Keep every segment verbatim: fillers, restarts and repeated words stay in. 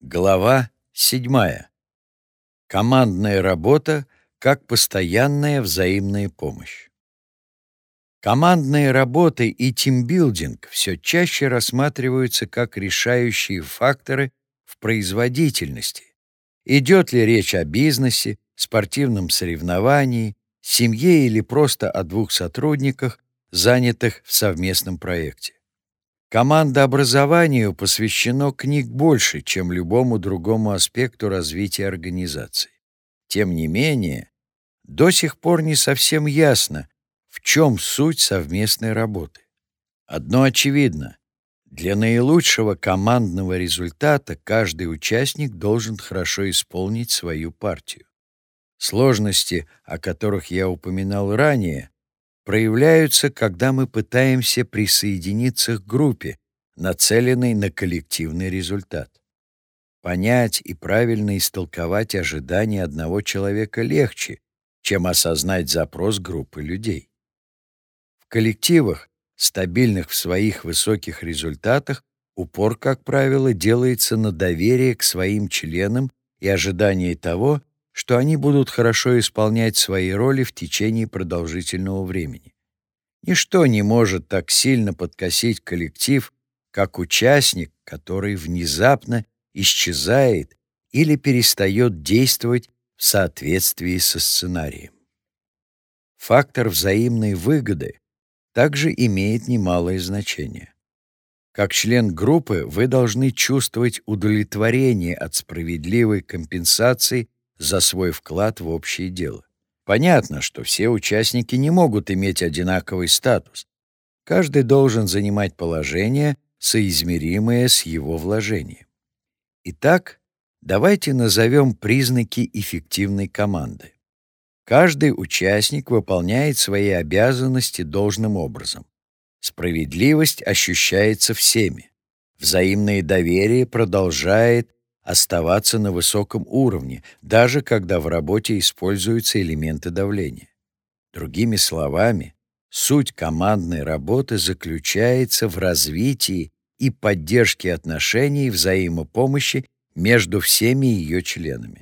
Глава седьмая. Командная работа как постоянная взаимная помощь. Командные работы и тимбилдинг все чаще рассматриваются как решающие факторы в производительности. Идет ли речь о бизнесе, спортивном соревновании, семье или просто о двух сотрудниках, занятых в совместном проекте. Командообразованию посвящено книг больше, чем любому другому аспекту развития организации. Тем не менее, до сих пор не совсем ясно, в чем суть совместной работы. Одно очевидно: для наилучшего командного результата каждый участник должен хорошо исполнить свою партию. Сложности, о которых я упоминал ранее, проявляются, когда мы пытаемся присоединиться к группе, нацеленной на коллективный результат. Понять и правильно истолковать ожидания одного человека легче, чем осознать запрос группы людей. В коллективах, стабильных в своих высоких результатах, упор, как правило, делается на доверие к своим членам и ожидании того, что они будут хорошо исполнять свои роли в течение продолжительного времени. Ничто не может так сильно подкосить коллектив, как участник, который внезапно исчезает или перестает действовать в соответствии со сценарием. Фактор взаимной выгоды также имеет немалое значение. Как член группы вы должны чувствовать удовлетворение от справедливой компенсации за свой вклад в общее дело. Понятно, что все участники не могут иметь одинаковый статус. Каждый должен занимать положение, соизмеримое с его вложением. Итак, давайте назовем признаки эффективной команды. Каждый участник выполняет свои обязанности должным образом. Справедливость ощущается всеми. Взаимное доверие продолжает оставаться на высоком уровне, даже когда в работе используются элементы давления. Другими словами, суть командной работы заключается в развитии и поддержке отношений взаимопомощи между всеми ее членами.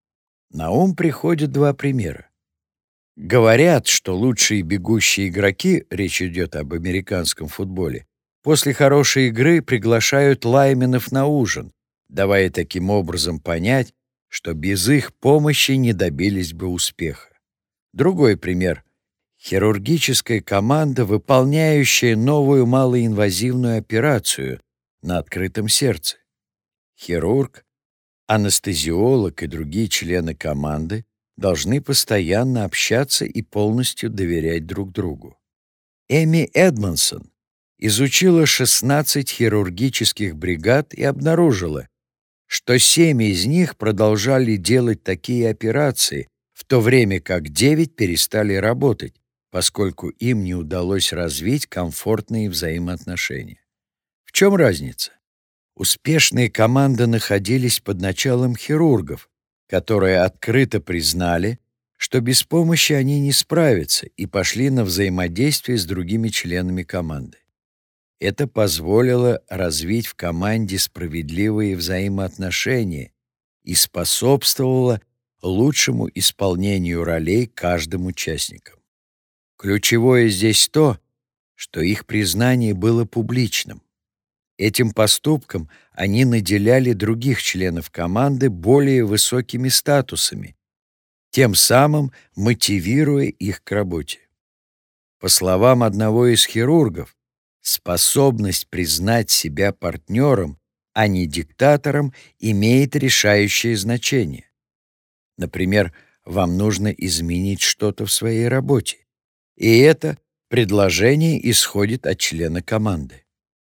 На ум приходят два примера. Говорят, что лучшие бегущие игроки, речь идет об американском футболе, после хорошей игры приглашают лайменов на ужин, давая таким образом понять, что без их помощи не добились бы успеха. Другой пример. Хирургическая команда, выполняющая новую малоинвазивную операцию на открытом сердце. Хирург, анестезиолог и другие члены команды должны постоянно общаться и полностью доверять друг другу. Эми Эдмонсон изучила шестнадцать хирургических бригад и обнаружила, что семь из них продолжали делать такие операции, в то время как девять перестали работать, поскольку им не удалось развить комфортные взаимоотношения. В чем разница? Успешные команды находились под началом хирургов, которые открыто признали, что без помощи они не справятся, и пошли на взаимодействие с другими членами команды. Это позволило развить в команде справедливые взаимоотношения и способствовало лучшему исполнению ролей каждым участником. Ключевое здесь то, что их признание было публичным. Этим поступком они наделяли других членов команды более высокими статусами, тем самым мотивируя их к работе. По словам одного из хирургов, способность признать себя партнером, а не диктатором, имеет решающее значение. Например, вам нужно изменить что-то в своей работе, и это предложение исходит от члена команды.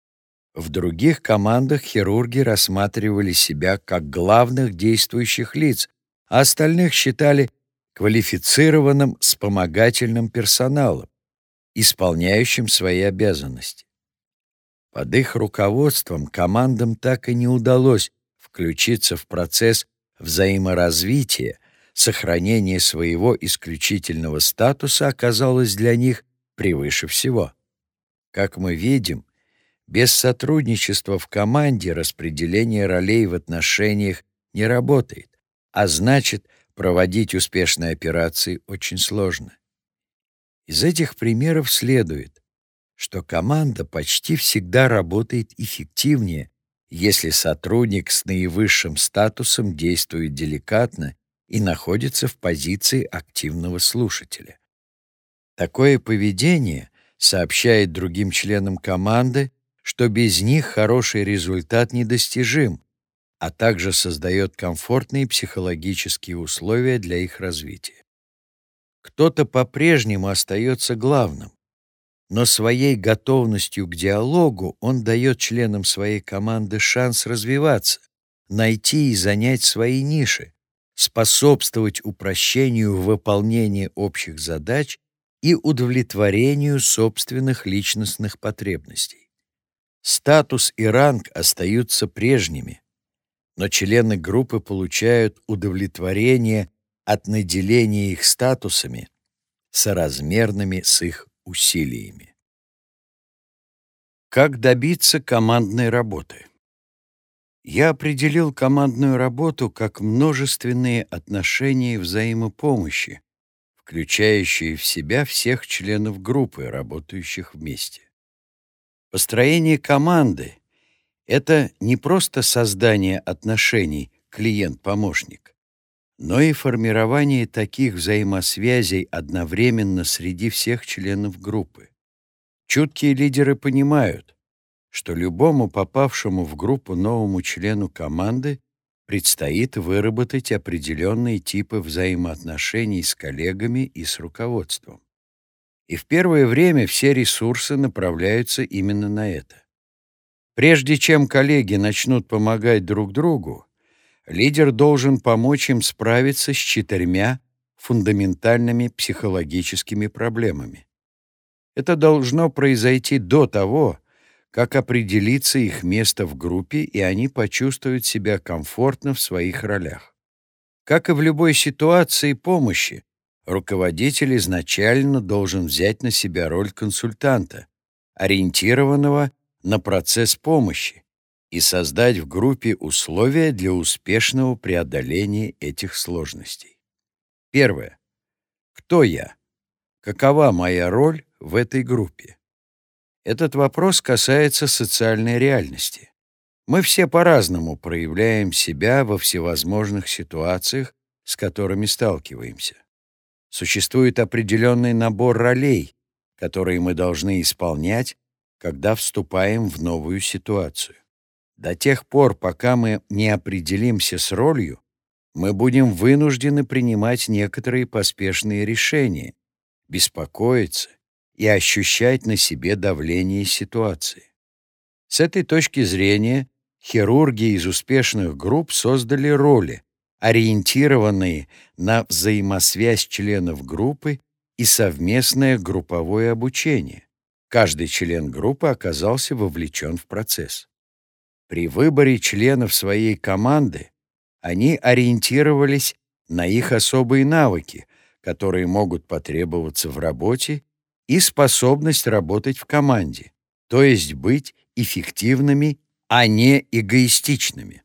В других командах хирурги рассматривали себя как главных действующих лиц, а остальных считали квалифицированным вспомогательным персоналом, исполняющим свои обязанности. Под их руководством командам так и не удалось включиться в процесс взаиморазвития, сохранение своего исключительного статуса оказалось для них превыше всего. Как мы видим, Без сотрудничества в команде распределение ролей в отношениях не работает, а значит, проводить успешные операции очень сложно. Из этих примеров следует, что команда почти всегда работает эффективнее, если сотрудник с наивысшим статусом действует деликатно и находится в позиции активного слушателя. Такое поведение сообщает другим членам команды, что без них хороший результат недостижим, а также создает комфортные психологические условия для их развития. Кто-то по-прежнему остается главным, но своей готовностью к диалогу он дает членам своей команды шанс развиваться, найти и занять свои ниши, способствовать упрощению выполнения общих задач и удовлетворению собственных личностных потребностей. Статус и ранг остаются прежними, но члены группы получают удовлетворение от наделения их статусами, соразмерными с их усилиями. Как добиться командной работы? Я определил командную работу как множественные отношения взаимопомощи, включающие в себя всех членов группы, работающих вместе. Построение команды — это не просто создание отношений клиент-помощник, но и формирование таких взаимосвязей одновременно среди всех членов группы. Чуткие лидеры понимают, что любому попавшему в группу новому члену команды предстоит выработать определенные типы взаимоотношений с коллегами и с руководством. И в первое время все ресурсы направляются именно на это. Прежде чем коллеги начнут помогать друг другу, лидер должен помочь им справиться с четырьмя фундаментальными психологическими проблемами. Это должно произойти до того, как определится их место в группе, и они почувствуют себя комфортно в своих ролях. Как и в любой ситуации помощи, руководитель изначально должен взять на себя роль консультанта, ориентированного на процесс помощи, и создать в группе условия для успешного преодоления этих сложностей. Первое. Кто я? Какова моя роль в этой группе? Этот вопрос касается социальной реальности. Мы все по-разному проявляем себя во всевозможных ситуациях, с которыми сталкиваемся. Существует определенный набор ролей, которые мы должны исполнять, когда вступаем в новую ситуацию. До тех пор, пока мы не определимся с ролью, мы будем вынуждены принимать некоторые поспешные решения, беспокоиться и ощущать на себе давление ситуации. С этой точки зрения хирурги из успешных групп создали роли, ориентированные на взаимосвязь членов группы и совместное групповое обучение. Каждый член группы оказался вовлечен в процесс. При выборе членов своей команды они ориентировались на их особые навыки, которые могут потребоваться в работе, и способность работать в команде, то есть быть эффективными, а не эгоистичными.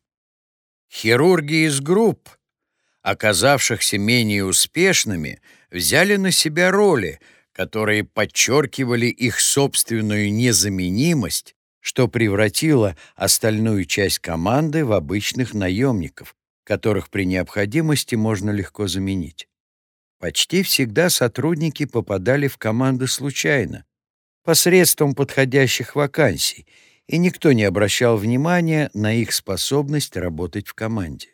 Хирурги из групп, оказавшихся менее успешными, взяли на себя роли, которые подчеркивали их собственную незаменимость, что превратило остальную часть команды в обычных наемников, которых при необходимости можно легко заменить. Почти всегда сотрудники попадали в команды случайно, посредством подходящих вакансий, и никто не обращал внимания на их способность работать в команде.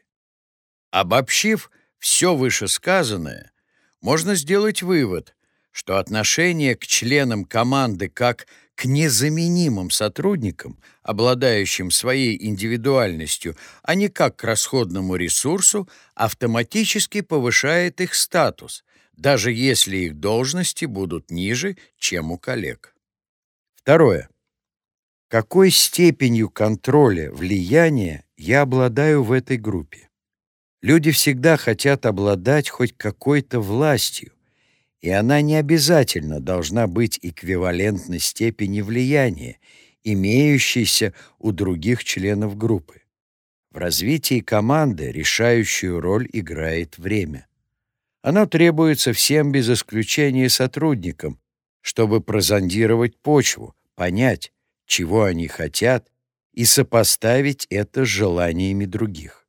Обобщив все вышесказанное, можно сделать вывод, что отношение к членам команды как к незаменимым сотрудникам, обладающим своей индивидуальностью, а не как к расходному ресурсу, автоматически повышает их статус, даже если их должности будут ниже, чем у коллег. Второе. Какой степенью контроля, влияния я обладаю в этой группе? Люди всегда хотят обладать хоть какой-то властью, и она не обязательно должна быть эквивалентной степени влияния имеющейся у других членов группы. В развитии команды решающую роль играет время. Оно требуется всем без исключения сотрудникам, чтобы прозондировать почву, понять, чего они хотят, и сопоставить это с желаниями других.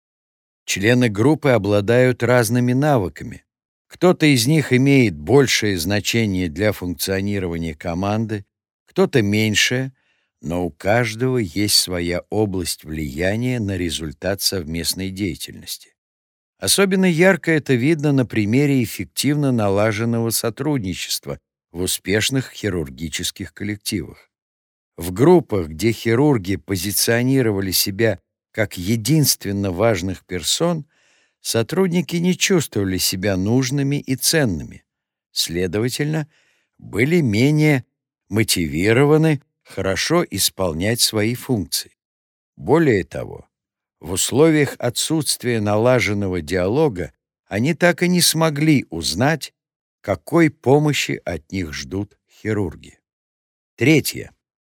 Члены группы обладают разными навыками. Кто-то из них имеет большее значение для функционирования команды, кто-то меньшее, но у каждого есть своя область влияния на результат совместной деятельности. Особенно ярко это видно на примере эффективно налаженного сотрудничества в успешных хирургических коллективах. В группах, где хирурги позиционировали себя как единственно важных персон, сотрудники не чувствовали себя нужными и ценными, следовательно, были менее мотивированы хорошо исполнять свои функции. Более того, в условиях отсутствия налаженного диалога они так и не смогли узнать, какой помощи от них ждут хирурги. Третье.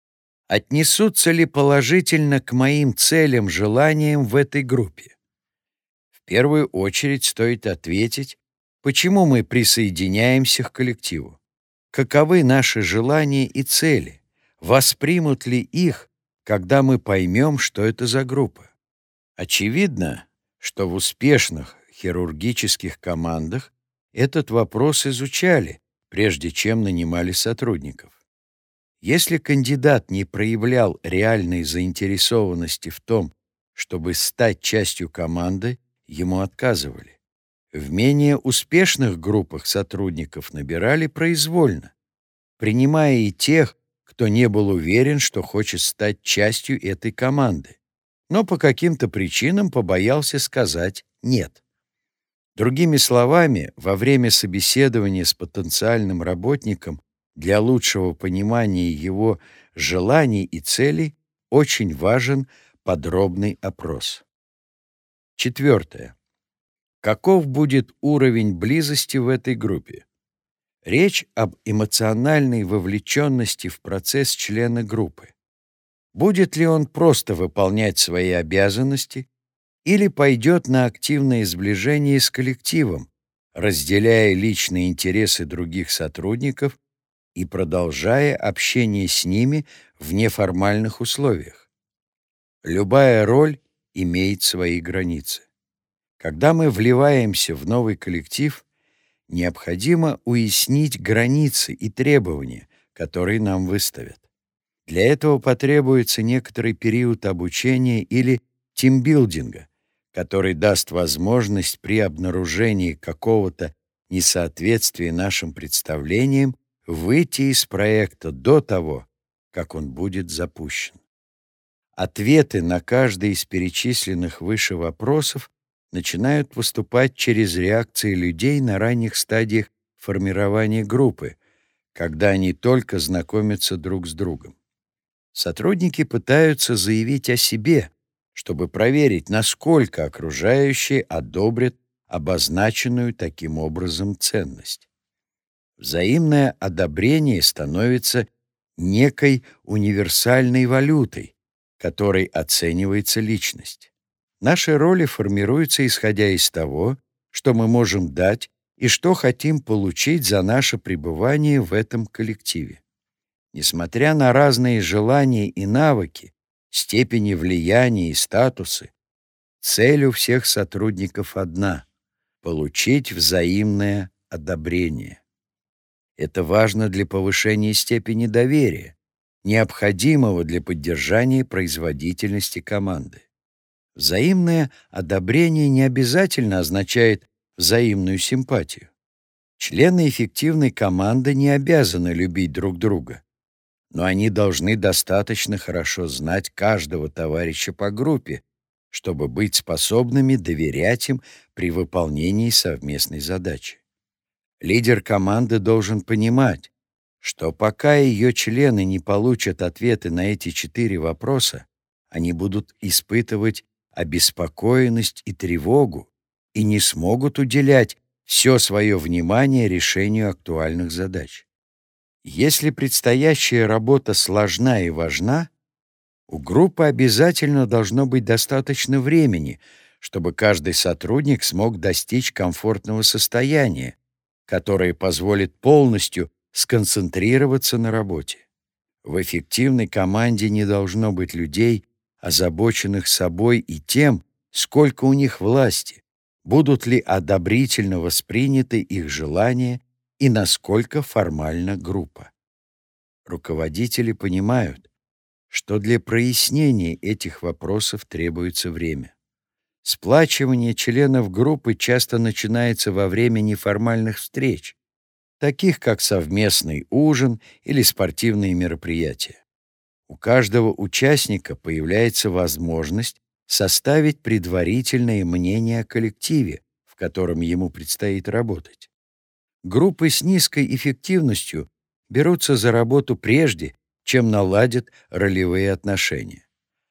Отнесутся ли положительно к моим целям, желаниям в этой группе? В первую очередь стоит ответить, почему мы присоединяемся к коллективу, каковы наши желания и цели, воспримут ли их, когда мы поймем, что это за группа. Очевидно, что в успешных хирургических командах этот вопрос изучали, прежде чем нанимали сотрудников. Если кандидат не проявлял реальной заинтересованности в том, чтобы стать частью команды, ему отказывали. В менее успешных группах сотрудников набирали произвольно, принимая и тех, кто не был уверен, что хочет стать частью этой команды, но по каким-то причинам побоялся сказать «нет». Другими словами, во время собеседования с потенциальным работником для лучшего понимания его желаний и целей очень важен подробный опрос. Четвертое. Каков будет уровень близости в этой группе? Речь об эмоциональной вовлеченности в процесс члена группы. Будет ли он просто выполнять свои обязанности или пойдет на активное сближение с коллективом, разделяя личные интересы других сотрудников и продолжая общение с ними в неформальных условиях? Любая роль имеет свои границы. Когда мы вливаемся в новый коллектив, необходимо уяснить границы и требования, которые нам выставят. Для этого потребуется некоторый период обучения или тимбилдинга, который даст возможность при обнаружении какого-то несоответствия нашим представлениям выйти из проекта до того, как он будет запущен. Ответы на каждый из перечисленных выше вопросов начинают выступать через реакции людей на ранних стадиях формирования группы, когда они только знакомятся друг с другом. Сотрудники пытаются заявить о себе, чтобы проверить, насколько окружающие одобрят обозначенную таким образом ценность. Взаимное одобрение становится некой универсальной валютой, которой оценивается личность. Наши роли формируются исходя из того, что мы можем дать и что хотим получить за наше пребывание в этом коллективе. Несмотря на разные желания и навыки, степени влияния и статусы, цель у всех сотрудников одна — получить взаимное одобрение. Это важно для повышения степени доверия, необходимого для поддержания производительности команды. Взаимное одобрение не обязательно означает взаимную симпатию. Члены эффективной команды не обязаны любить друг друга, но они должны достаточно хорошо знать каждого товарища по группе, чтобы быть способными доверять им при выполнении совместной задачи. Лидер команды должен понимать, что пока ее члены не получат ответы на эти четыре вопроса, они будут испытывать обеспокоенность и тревогу и не смогут уделять все свое внимание решению актуальных задач. Если предстоящая работа сложна и важна, у группы обязательно должно быть достаточно времени, чтобы каждый сотрудник смог достичь комфортного состояния, которое позволит полностью сконцентрироваться на работе. В эффективной команде не должно быть людей, озабоченных собой и тем, сколько у них власти, будут ли одобрительно восприняты их желания и насколько формальна группа. Руководители понимают, что для прояснения этих вопросов требуется время. Сплачивание членов группы часто начинается во время неформальных встреч, таких как совместный ужин или спортивные мероприятия. У каждого участника появляется возможность составить предварительное мнение о коллективе, в котором ему предстоит работать. Группы с низкой эффективностью берутся за работу прежде, чем наладят ролевые отношения.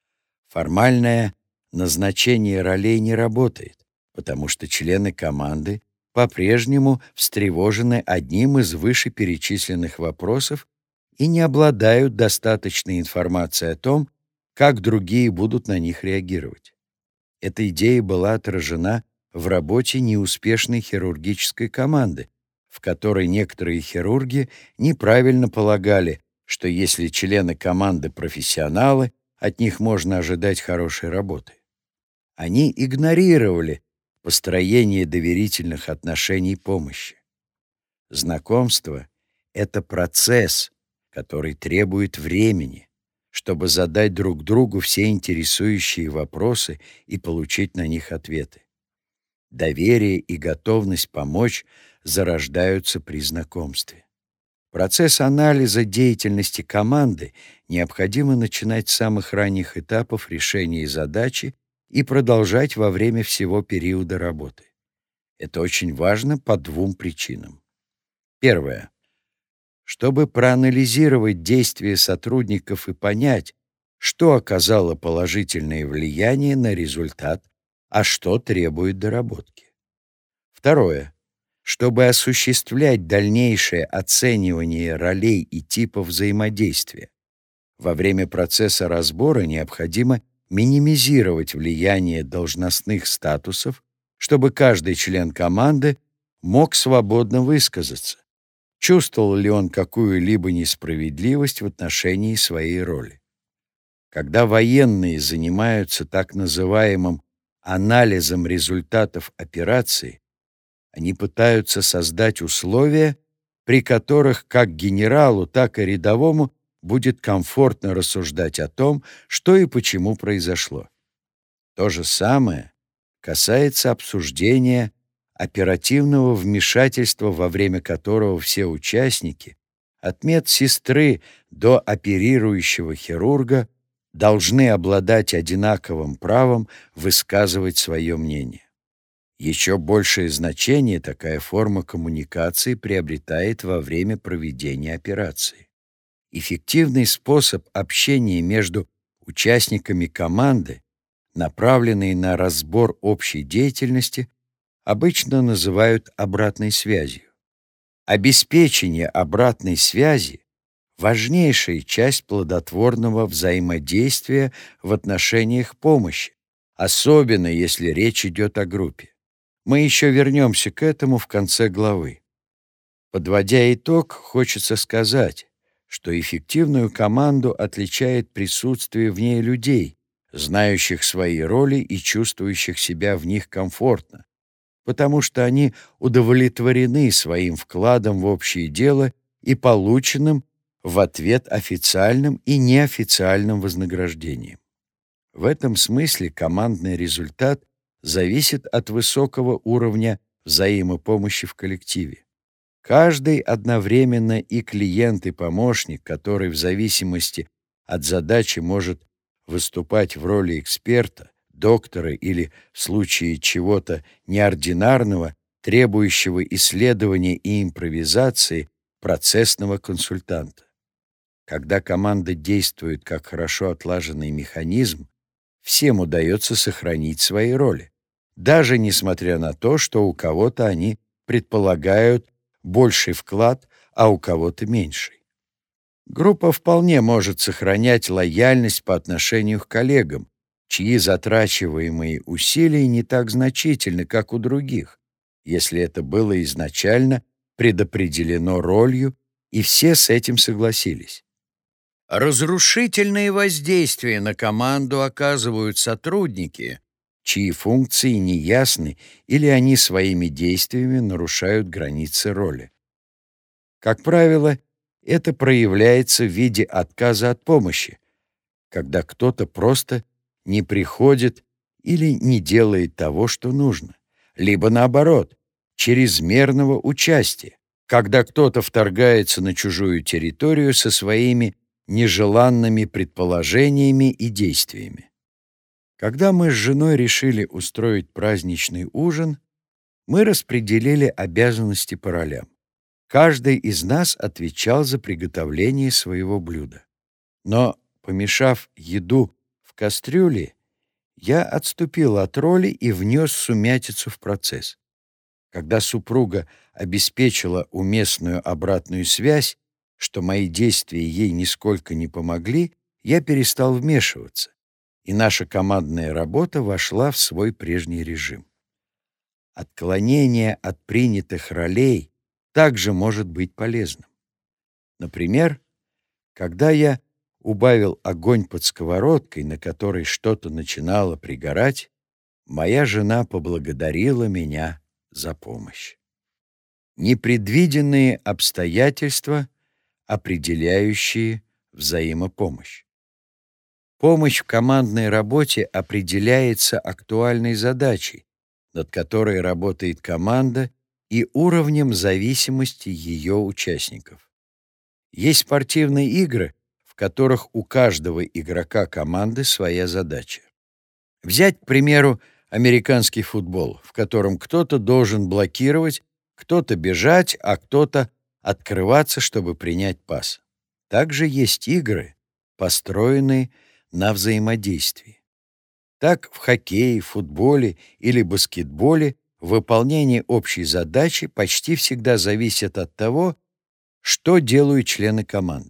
Формальное назначение ролей не работает, потому что члены команды по-прежнему встревожены одним из вышеперечисленных вопросов и не обладают достаточной информацией о том, как другие будут на них реагировать. Эта идея была отражена в работе неуспешной хирургической команды, в которой некоторые хирурги неправильно полагали, что если члены команды профессионалы, от них можно ожидать хорошей работы. Они игнорировали построение доверительных отношений помощи. Знакомство — это процесс, который требует времени, чтобы задать друг другу все интересующие вопросы и получить на них ответы. Доверие и готовность помочь зарождаются при знакомстве. Процесс анализа деятельности команды необходимо начинать с самых ранних этапов решения задачи и продолжать во время всего периода работы. Это очень важно по двум причинам. Первое. Чтобы проанализировать действия сотрудников и понять, что оказало положительное влияние на результат, а что требует доработки. Второе. Чтобы осуществлять дальнейшее оценивание ролей и типов взаимодействия. Во время процесса разбора необходимо минимизировать влияние должностных статусов, чтобы каждый член команды мог свободно высказаться, чувствовал ли он какую-либо несправедливость в отношении своей роли. Когда военные занимаются так называемым анализом результатов операции, они пытаются создать условия, при которых как генералу, так и рядовому будет комфортно рассуждать о том, что и почему произошло. То же самое касается обсуждения оперативного вмешательства, во время которого все участники, от медсестры до оперирующего хирурга, должны обладать одинаковым правом высказывать свое мнение. Еще большее значение такая форма коммуникации приобретает во время проведения операции. Эффективный способ общения между участниками команды, направленный на разбор общей деятельности, обычно называют обратной связью. Обеспечение обратной связи — важнейшая часть плодотворного взаимодействия в отношениях помощи, особенно если речь идет о группе. Мы еще вернемся к этому в конце главы. Подводя итог, хочется сказать, что эффективную команду отличает присутствие в ней людей, знающих свои роли и чувствующих себя в них комфортно, потому что они удовлетворены своим вкладом в общее дело и полученным в ответ официальным и неофициальным вознаграждением. В этом смысле командный результат зависит от высокого уровня взаимопомощи в коллективе. Каждый одновременно и клиент, и помощник, который в зависимости от задачи может выступать в роли эксперта, доктора или, в случае чего-то неординарного, требующего исследования и импровизации, процессного консультанта. Когда команда действует как хорошо отлаженный механизм, всем удается сохранить свои роли, даже несмотря на то, что у кого-то они предполагают больший вклад, а у кого-то меньший. Группа вполне может сохранять лояльность по отношению к коллегам, чьи затрачиваемые усилия не так значительны, как у других, если это было изначально предопределено ролью, и все с этим согласились. Разрушительные воздействия на команду оказывают сотрудники, чьи функции неясны или они своими действиями нарушают границы роли. Как правило, это проявляется в виде отказа от помощи, когда кто-то просто не приходит или не делает того, что нужно, либо наоборот, чрезмерного участия, когда кто-то вторгается на чужую территорию со своими нежеланными предположениями и действиями. Когда мы с женой решили устроить праздничный ужин, мы распределили обязанности по ролям. Каждый из нас отвечал за приготовление своего блюда. Но, помешав еду в кастрюле, я отступил от роли и внес сумятицу в процесс. Когда супруга обеспечила уместную обратную связь, что мои действия ей нисколько не помогли, я перестал вмешиваться, и наша командная работа вошла в свой прежний режим. Отклонение от принятых ролей также может быть полезным. Например, когда я убавил огонь под сковородкой, на которой что-то начинало пригорать, моя жена поблагодарила меня за помощь. Непредвиденные обстоятельства, определяющие взаимопомощь. Помощь в командной работе определяется актуальной задачей, над которой работает команда, и уровнем зависимости ее участников. Есть спортивные игры, в которых у каждого игрока команды своя задача. Взять, к примеру, американский футбол, в котором кто-то должен блокировать, кто-то бежать, а кто-то открываться, чтобы принять пас. Также есть игры, построенные на взаимодействии. Так в хоккее, футболе или баскетболе выполнение общей задачи почти всегда зависит от того, что делают члены команды.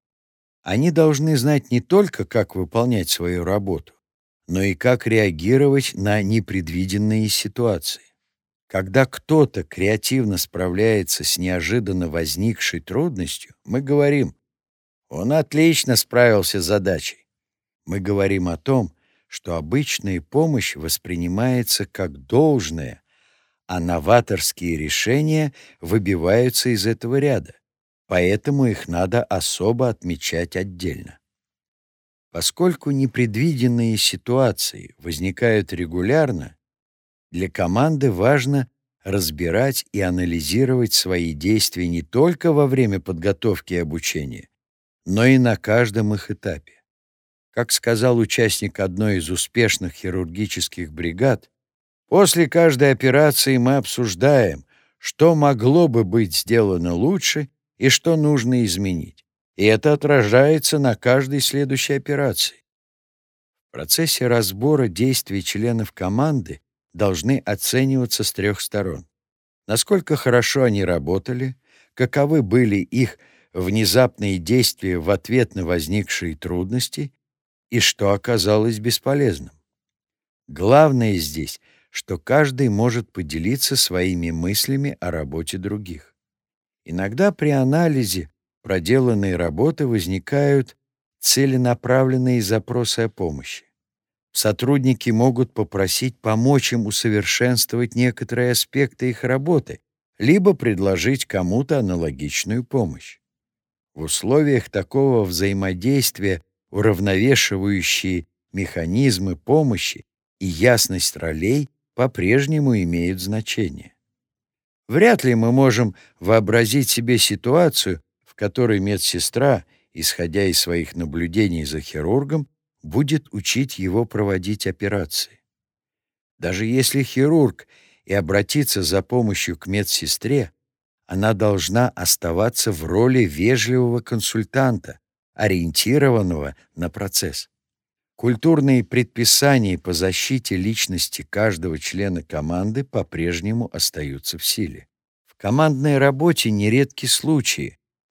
Они должны знать не только, как выполнять свою работу, но и как реагировать на непредвиденные ситуации. Когда кто-то креативно справляется с неожиданно возникшей трудностью, мы говорим: «Он отлично справился с задачей». Мы говорим о том, что обычная помощь воспринимается как должное, а новаторские решения выбиваются из этого ряда, поэтому их надо особо отмечать отдельно. Поскольку непредвиденные ситуации возникают регулярно, для команды важно разбирать и анализировать свои действия не только во время подготовки и обучения, но и на каждом их этапе. Как сказал участник одной из успешных хирургических бригад, после каждой операции мы обсуждаем, что могло бы быть сделано лучше и что нужно изменить. И это отражается на каждой следующей операции. В процессе разбора действий членов команды должны оцениваться с трех сторон. Насколько хорошо они работали, каковы были их внезапные действия в ответ на возникшие трудности и что оказалось бесполезным. Главное здесь, что каждый может поделиться своими мыслями о работе других. Иногда при анализе проделанной работы возникают целенаправленные запросы о помощи. Сотрудники могут попросить помочь им усовершенствовать некоторые аспекты их работы, либо предложить кому-то аналогичную помощь. В условиях такого взаимодействия уравновешивающие механизмы помощи и ясность ролей по-прежнему имеют значение. Вряд ли мы можем вообразить себе ситуацию, в которой медсестра, исходя из своих наблюдений за хирургом, будет учить его проводить операции. Даже если хирург и обратится за помощью к медсестре, она должна оставаться в роли вежливого консультанта, ориентированного на процесс. Культурные предписания по защите личности каждого члена команды по-прежнему остаются в силе. В командной работе нередки случаи,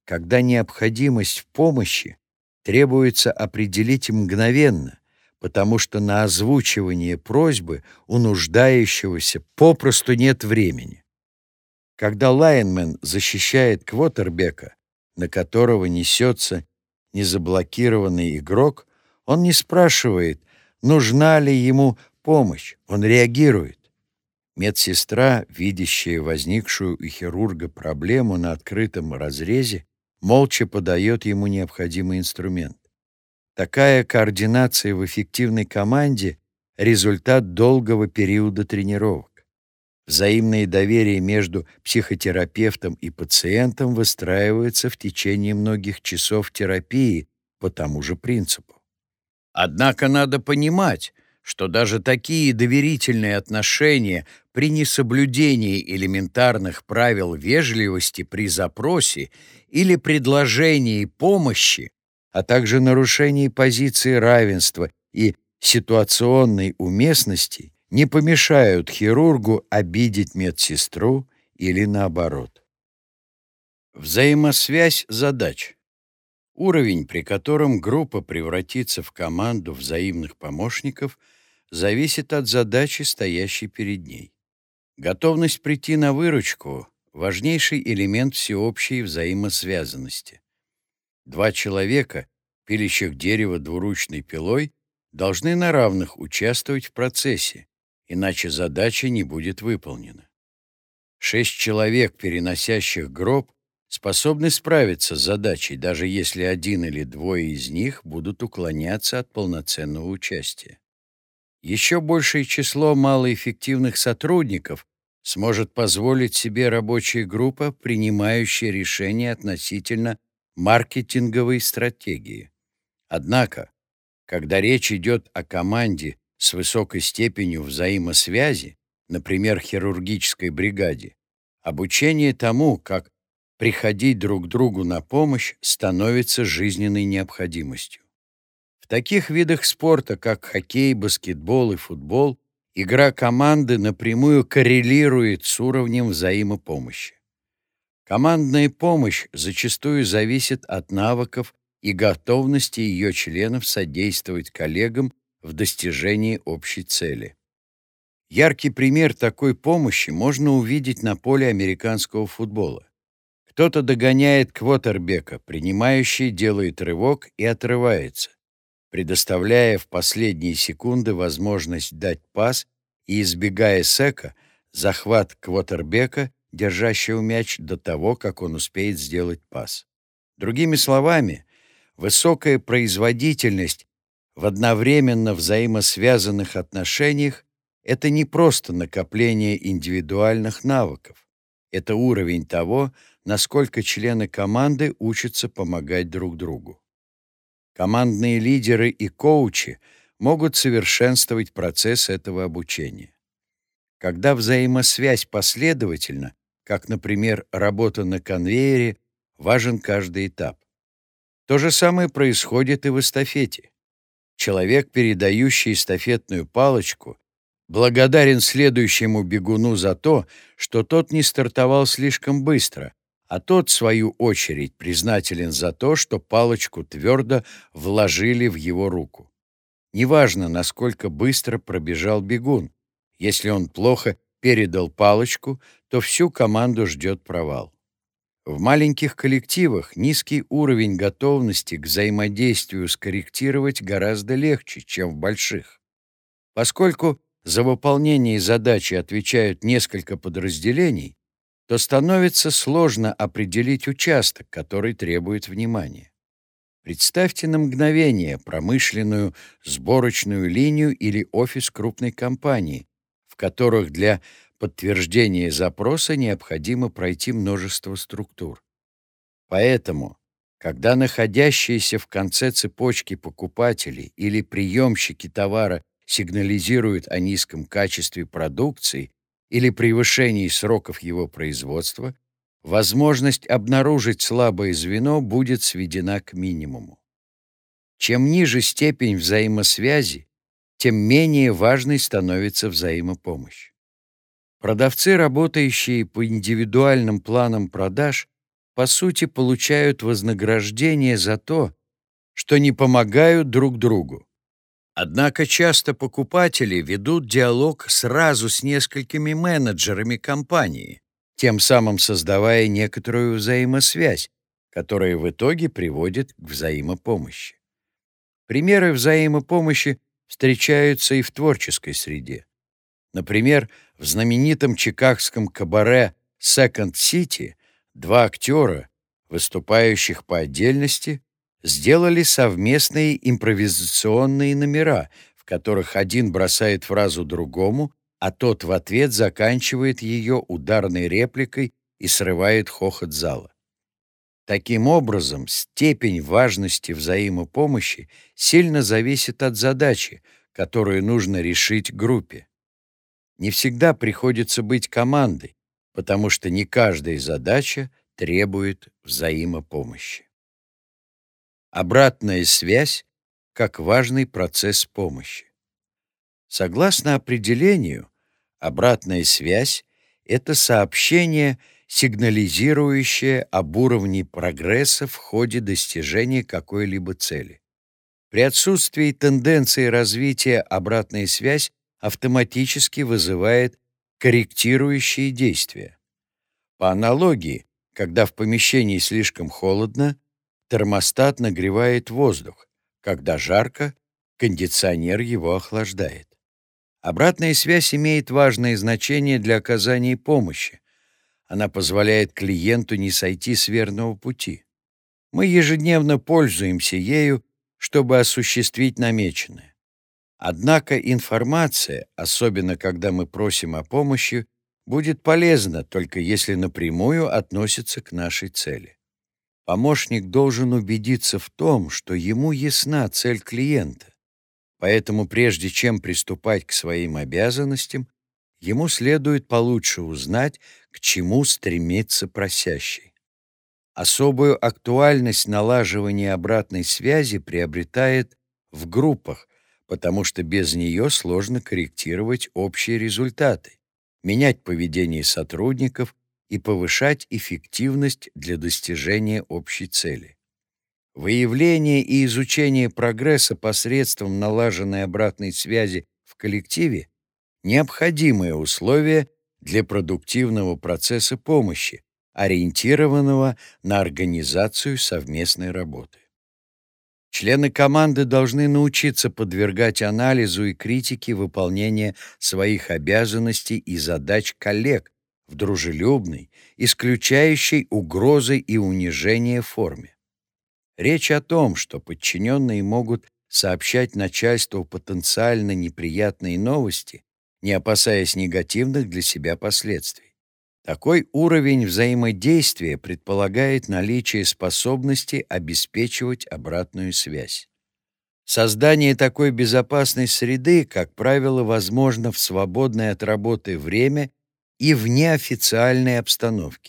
когда необходимость в помощи требуется определить мгновенно, потому что на озвучивание просьбы у нуждающегося попросту нет времени. Когда лайнмен защищает квотербека, на которого несется незаблокированный игрок, он не спрашивает, нужна ли ему помощь, он реагирует. Медсестра, видящая возникшую у хирурга проблему на открытом разрезе, молча подает ему необходимый инструмент. Такая координация в эффективной команде — результат долгого периода тренировок. Взаимное доверие между психотерапевтом и пациентом выстраивается в течение многих часов терапии по тому же принципу. Однако надо понимать, что даже такие доверительные отношения при несоблюдении элементарных правил вежливости при запросе или предложении помощи, а также нарушении позиции равенства и ситуационной уместности не помешают хирургу обидеть медсестру или наоборот. Взаимосвязь задач. Уровень, при котором группа превратится в команду взаимных помощников, зависит от задачи, стоящей перед ней. Готовность прийти на выручку — важнейший элемент всеобщей взаимосвязанности. Два человека, пилящих дерево двуручной пилой, должны на равных участвовать в процессе, иначе задача не будет выполнена. Шесть человек, переносящих гроб, способны справиться с задачей, даже если один или двое из них будут уклоняться от полноценного участия. Еще большее число малоэффективных сотрудников сможет позволить себе рабочая группа, принимающая решения относительно маркетинговой стратегии. Однако, когда речь идет о команде с высокой степенью взаимосвязи, например, хирургической бригаде, обучение тому, как приходить друг другу на помощь, становится жизненной необходимостью. В таких видах спорта, как хоккей, баскетбол и футбол, игра команды напрямую коррелирует с уровнем взаимопомощи. Командная помощь зачастую зависит от навыков и готовности ее членов содействовать коллегам в достижении общей цели. Яркий пример такой помощи можно увидеть на поле американского футбола. Кто-то догоняет квотербека, принимающий делает рывок и отрывается, предоставляя в последние секунды возможность дать пас и, избегая сэка, захват квотербека, держащего мяч до того, как он успеет сделать пас. Другими словами, высокая производительность в одновременно взаимосвязанных отношениях — это не просто накопление индивидуальных навыков, это уровень того, насколько члены команды учатся помогать друг другу. Командные лидеры и коучи могут совершенствовать процесс этого обучения. Когда взаимосвязь последовательна, как, например, работа на конвейере, важен каждый этап. То же самое происходит и в эстафете. Человек, передающий эстафетную палочку, благодарен следующему бегуну за то, что тот не стартовал слишком быстро, а тот, в свою очередь, признателен за то, что палочку твердо вложили в его руку. Неважно, насколько быстро пробежал бегун. Если он плохо передал палочку, то всю команду ждет провал. В маленьких коллективах низкий уровень готовности к взаимодействию скорректировать гораздо легче, чем в больших. Поскольку за выполнение задачи отвечают несколько подразделений, то становится сложно определить участок, который требует внимания. Представьте на мгновение промышленную сборочную линию или офис крупной компании, в которых для подтверждения запроса необходимо пройти множество структур. Поэтому, когда находящиеся в конце цепочки покупатели или приемщики товара сигнализируют о низком качестве продукции или превышении сроков его производства, возможность обнаружить слабое звено будет сведена к минимуму. Чем ниже степень взаимосвязи, тем менее важной становится взаимопомощь. Продавцы, работающие по индивидуальным планам продаж, по сути, получают вознаграждение за то, что не помогают друг другу. Однако часто покупатели ведут диалог сразу с несколькими менеджерами компании, тем самым создавая некоторую взаимосвязь, которая в итоге приводит к взаимопомощи. Примеры взаимопомощи встречаются и в творческой среде. Например, в знаменитом чикагском кабаре Second City два актера, выступающих по отдельности, сделали совместные импровизационные номера, в которых один бросает фразу другому, а тот в ответ заканчивает ее ударной репликой и срывает хохот зала. Таким образом, степень важности взаимопомощи сильно зависит от задачи, которую нужно решить группе. Не всегда приходится быть командой, потому что не каждая задача требует взаимопомощи. Обратная связь как важный процесс помощи. Согласно определению, обратная связь — это сообщение, сигнализирующее об уровне прогресса в ходе достижения какой-либо цели. При отсутствии тенденции развития обратная связь автоматически вызывает корректирующие действия. По аналогии, когда в помещении слишком холодно, термостат нагревает воздух, когда жарко, кондиционер его охлаждает. Обратная связь имеет важное значение для оказания помощи. Она позволяет клиенту не сойти с верного пути. Мы ежедневно пользуемся ею, чтобы осуществить намеченное. Однако информация, особенно когда мы просим о помощи, будет полезна только если напрямую относится к нашей цели. Помощник должен убедиться в том, что ему ясна цель клиента. Поэтому прежде чем приступать к своим обязанностям, ему следует получше узнать, к чему стремится просящий. Особую актуальность налаживания обратной связи приобретает в группах, потому что без нее сложно корректировать общие результаты, менять поведение сотрудников и повышать эффективность для достижения общей цели. Выявление и изучение прогресса посредством налаженной обратной связи в коллективе — необходимое условие для продуктивного процесса помощи, ориентированного на организацию совместной работы. Члены команды должны научиться подвергать анализу и критике выполнение своих обязанностей и задач коллег в дружелюбной, исключающей угрозы и унижение форме. Речь о том, что подчиненные могут сообщать начальству потенциально неприятные новости, не опасаясь негативных для себя последствий. Такой уровень взаимодействия предполагает наличие способности обеспечивать обратную связь. Создание такой безопасной среды, как правило, возможно в свободное от работы время и в неофициальной обстановке.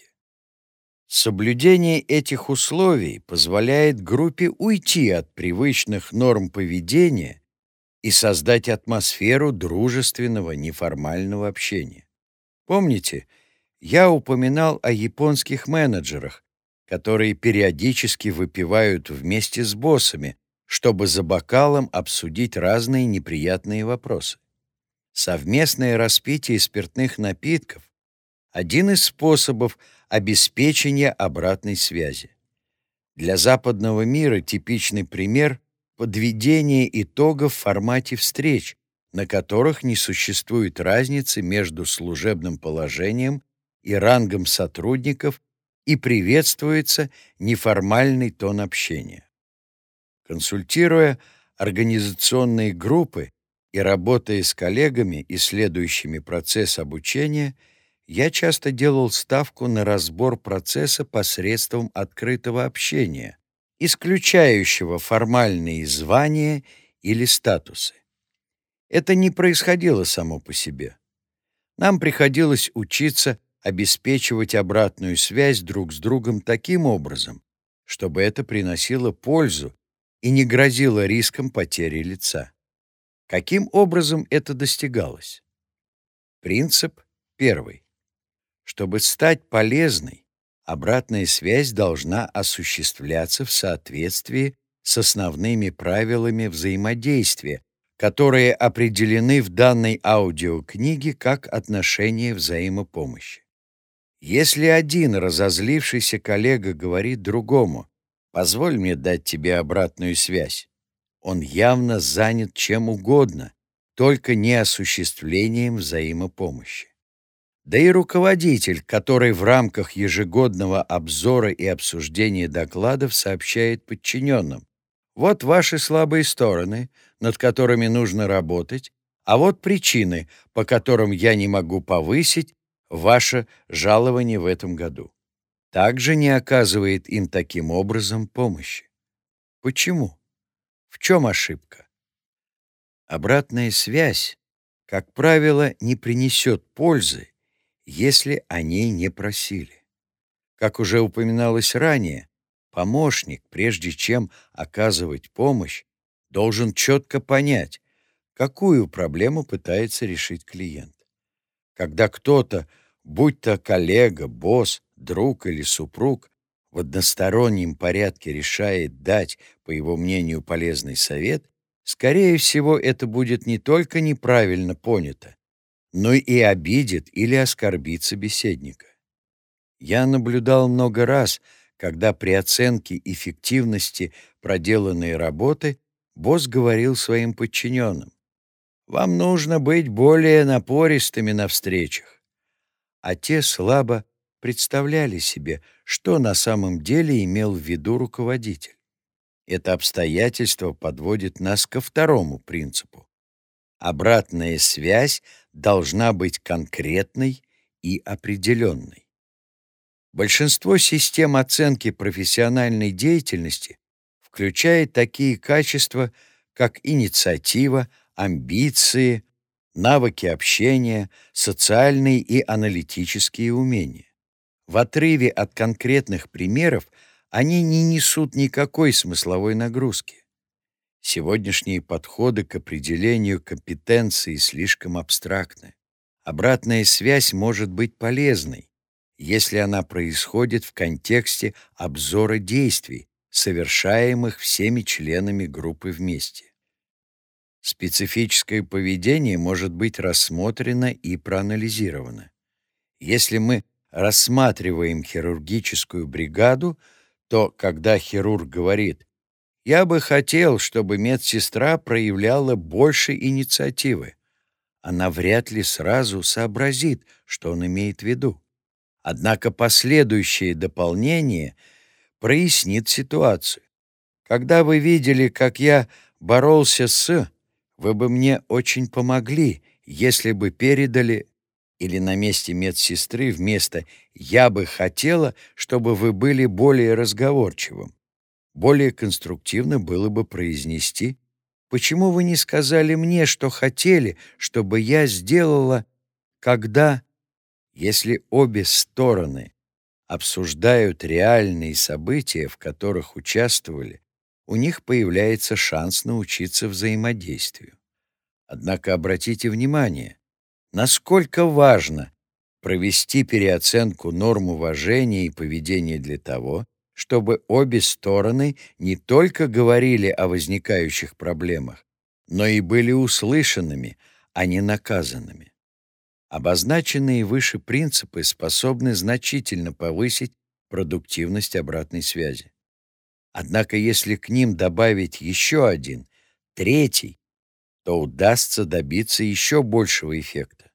Соблюдение этих условий позволяет группе уйти от привычных норм поведения и создать атмосферу дружественного неформального общения. Помните, я упоминал о японских менеджерах, которые периодически выпивают вместе с боссами, чтобы за бокалом обсудить разные неприятные вопросы. Совместное распитие спиртных напитков — один из способов обеспечения обратной связи. Для западного мира типичный пример — подведение итогов в формате встреч, на которых не существует разницы между служебным положением и рангом сотрудников и приветствуется неформальный тон общения. Консультируя организационные группы и работая с коллегами, исследующими процесс обучения, я часто делал ставку на разбор процесса посредством открытого общения, исключающего формальные звания или статусы. Это не происходило само по себе. Нам приходилось учиться обеспечивать обратную связь друг с другом таким образом, чтобы это приносило пользу и не грозило риском потери лица. Каким образом это достигалось? Принцип первый. Чтобы стать полезной, Обратная связь должна осуществляться в соответствии с основными правилами взаимодействия, которые определены в данной аудиокниге как отношение взаимопомощи. Если один разозлившийся коллега говорит другому: «Позволь мне дать тебе обратную связь», он явно занят чем угодно, только не осуществлением взаимопомощи. Да и руководитель, который в рамках ежегодного обзора и обсуждения докладов сообщает подчиненным: «Вот ваши слабые стороны, над которыми нужно работать, а вот причины, по которым я не могу повысить ваше жалование в этом году». Также не оказывает им таким образом помощи. Почему? В чем ошибка? Обратная связь, как правило, не принесет пользы, если о ней не просили. Как уже упоминалось ранее, помощник, прежде чем оказывать помощь, должен четко понять, какую проблему пытается решить клиент. Когда кто-то, будь то коллега, босс, друг или супруг, в одностороннем порядке решает дать, по его мнению, полезный совет, скорее всего, это будет не только неправильно понято, но и обидит или оскорбит собеседника. Я наблюдал много раз, когда при оценке эффективности проделанной работы босс говорил своим подчиненным: «Вам нужно быть более напористыми на встречах». А те слабо представляли себе, что на самом деле имел в виду руководитель. Это обстоятельство подводит нас ко второму принципу. Обратная связь должна быть конкретной и определенной. Большинство систем оценки профессиональной деятельности включает такие качества, как инициатива, амбиции, навыки общения, социальные и аналитические умения. В отрыве от конкретных примеров они не несут никакой смысловой нагрузки. Сегодняшние подходы к определению компетенции слишком абстрактны. Обратная связь может быть полезной, если она происходит в контексте обзора действий, совершаемых всеми членами группы вместе. Специфическое поведение может быть рассмотрено и проанализировано. Если мы рассматриваем хирургическую бригаду, то когда хирург говорит: «Я бы хотел, чтобы медсестра проявляла больше инициативы», она вряд ли сразу сообразит, что он имеет в виду. Однако последующее дополнение прояснит ситуацию. «Когда вы видели, как я боролся с... вы бы мне очень помогли, если бы передали...» Или на месте медсестры вместо «я бы хотела, чтобы вы были более разговорчивым». Более конструктивно было бы произнести: «Почему вы не сказали мне, что хотели, чтобы я сделала, когда...» Если обе стороны обсуждают реальные события, в которых участвовали, у них появляется шанс научиться взаимодействию. Однако обратите внимание, насколько важно провести переоценку норм уважения и поведения для того, чтобы обе стороны не только говорили о возникающих проблемах, но и были услышанными, а не наказанными. Обозначенные выше принципы способны значительно повысить продуктивность обратной связи. Однако если к ним добавить еще один, третий, то удастся добиться еще большего эффекта.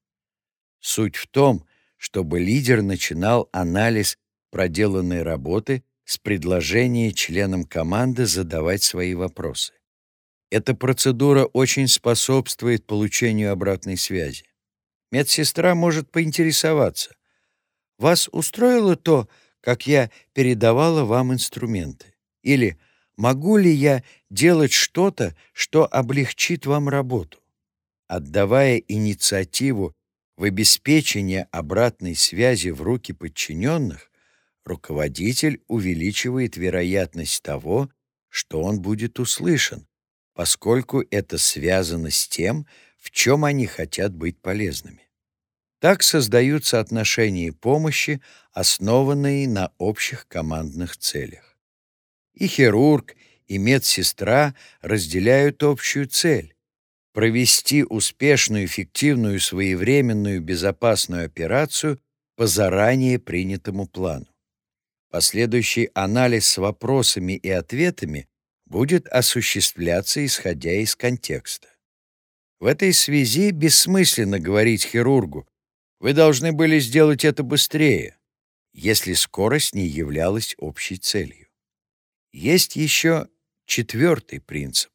Суть в том, чтобы лидер начинал анализ проделанной работы с предложения членам команды задавать свои вопросы. Эта процедура очень способствует получению обратной связи. Медсестра может поинтересоваться: «Вас устроило то, как я передавала вам инструменты?» Или «Могу ли я делать что-то, что облегчит вам работу?» Отдавая инициативу в обеспечение обратной связи в руки подчиненных, руководитель увеличивает вероятность того, что он будет услышан, поскольку это связано с тем, в чем они хотят быть полезными. Так создаются отношения помощи, основанные на общих командных целях. И хирург, и медсестра разделяют общую цель — провести успешную, эффективную, своевременную, безопасную операцию по заранее принятому плану. Последующий анализ с вопросами и ответами будет осуществляться, исходя из контекста. В этой связи бессмысленно говорить хирургу: «Вы должны были сделать это быстрее», если скорость не являлась общей целью. Есть еще четвертый принцип.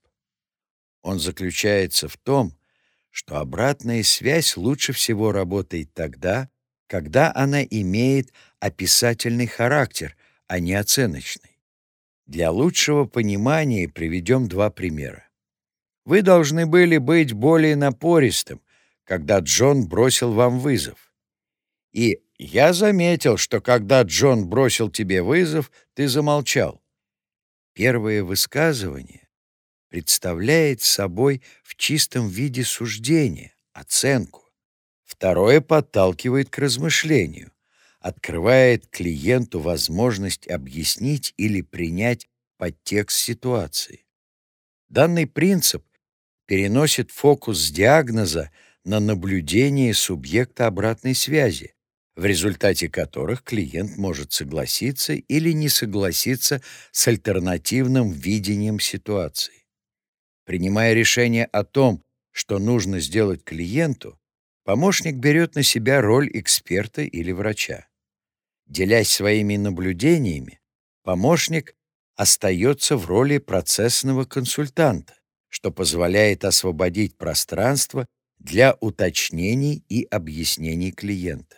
Он заключается в том, что обратная связь лучше всего работает тогда, когда она имеет описательный характер, а не оценочный. Для лучшего понимания приведем два примера. Вы должны были быть более напористым, когда Джон бросил вам вызов. И я заметил, что когда Джон бросил тебе вызов, ты замолчал. Первое высказывание представляет собой в чистом виде суждение, оценку. Второе подталкивает к размышлению, открывает клиенту возможность объяснить или принять подтекст ситуации. Данный принцип переносит фокус с диагноза на наблюдение субъекта обратной связи, в результате которых клиент может согласиться или не согласиться с альтернативным видением ситуации. Принимая решение о том, что нужно сделать клиенту, помощник берет на себя роль эксперта или врача. Делясь своими наблюдениями, помощник остается в роли процессного консультанта, что позволяет освободить пространство для уточнений и объяснений клиента.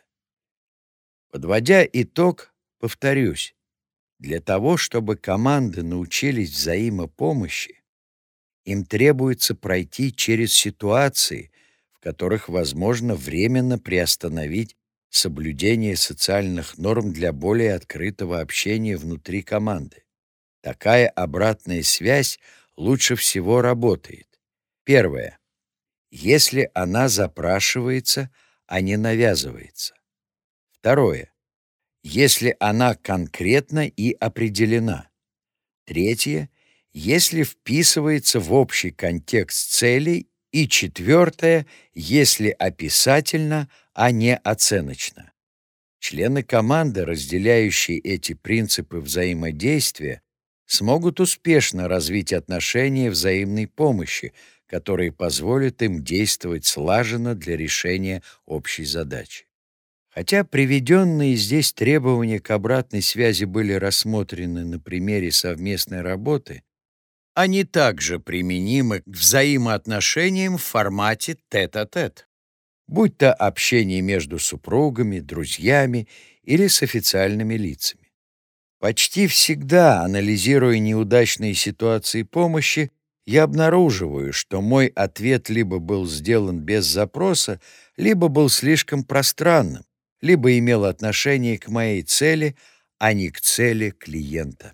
Подводя итог, повторюсь, для того, чтобы команды научились взаимопомощи, им требуется пройти через ситуации, в которых возможно временно приостановить соблюдение социальных норм для более открытого общения внутри команды. Такая обратная связь лучше всего работает. Первое. Если она запрашивается, а не навязывается. Второе. Если она конкретна и определена. Третье. Если вписывается в общий контекст целей. И четвертое. Если описательно, а не оценочно. Члены команды, разделяющие эти принципы взаимодействия, смогут успешно развить отношения взаимной помощи, которые позволят им действовать слаженно для решения общей задачи. Хотя приведенные здесь требования к обратной связи были рассмотрены на примере совместной работы, они также применимы к взаимоотношениям в формате тет-а-тет, будь то общение между супругами, друзьями или с официальными лицами. Почти всегда, анализируя неудачные ситуации помощи, я обнаруживаю, что мой ответ либо был сделан без запроса, либо был слишком пространным, либо имел отношение к моей цели, а не к цели клиента.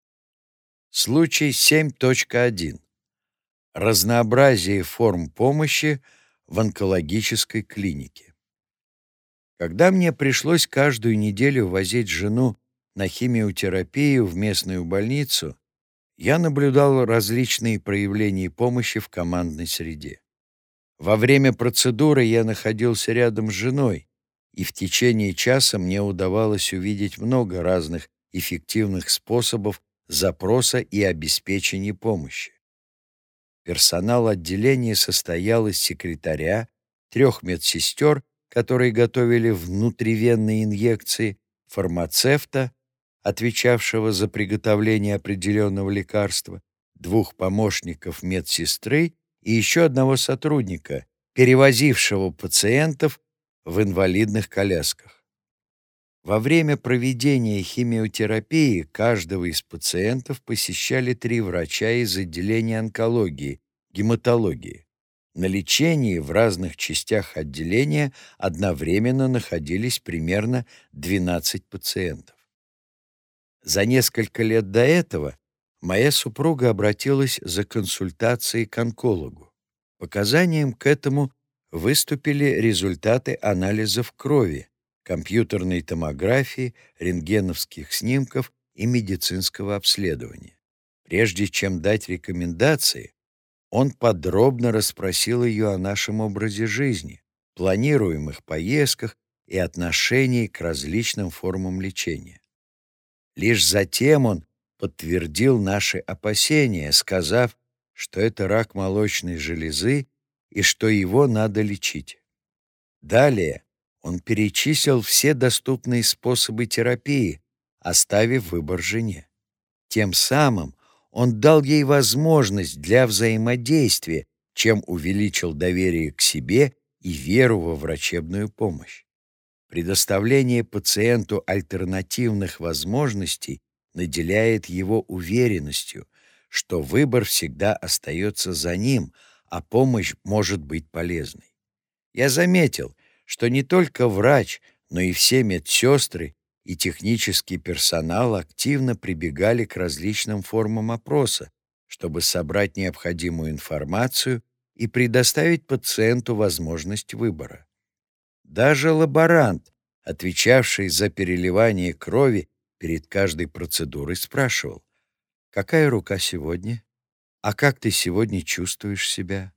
Случай семь точка один. Разнообразие форм помощи в онкологической клинике. Когда мне пришлось каждую неделю возить жену на химиотерапию в местную больницу, я наблюдал различные проявления помощи в командной среде. Во время процедуры я находился рядом с женой, и в течение часа мне удавалось увидеть много разных эффективных способов запроса и обеспечения помощи. Персонал отделения состоял из секретаря, трех медсестер, которые готовили внутривенные инъекции, фармацевта, отвечавшего за приготовление определенного лекарства, двух помощников медсестры и еще одного сотрудника, перевозившего пациентов в инвалидных колясках. Во время проведения химиотерапии каждого из пациентов посещали три врача из отделения онкологии, гематологии. На лечении в разных частях отделения одновременно находились примерно двенадцать пациентов. За несколько лет до этого моя супруга обратилась за консультацией к онкологу. Показанием к этому выступили результаты анализов крови, компьютерной томографии, рентгеновских снимков и медицинского обследования. Прежде чем дать рекомендации, он подробно расспросил ее о нашем образе жизни, планируемых поездках и отношении к различным формам лечения. Лишь затем он подтвердил наши опасения, сказав, что это рак молочной железы и что его надо лечить. Далее он перечислил все доступные способы терапии, оставив выбор жене. Тем самым он дал ей возможность для взаимодействия, чем увеличил доверие к себе и веру во врачебную помощь. Предоставление пациенту альтернативных возможностей наделяет его уверенностью, что выбор всегда остается за ним, а помощь может быть полезной. Я заметил, что не только врач, но и все медсестры и технический персонал активно прибегали к различным формам опроса, чтобы собрать необходимую информацию и предоставить пациенту возможность выбора. Даже лаборант, отвечавший за переливание крови перед каждой процедурой, спрашивал: «Какая рука сегодня? А как ты сегодня чувствуешь себя?»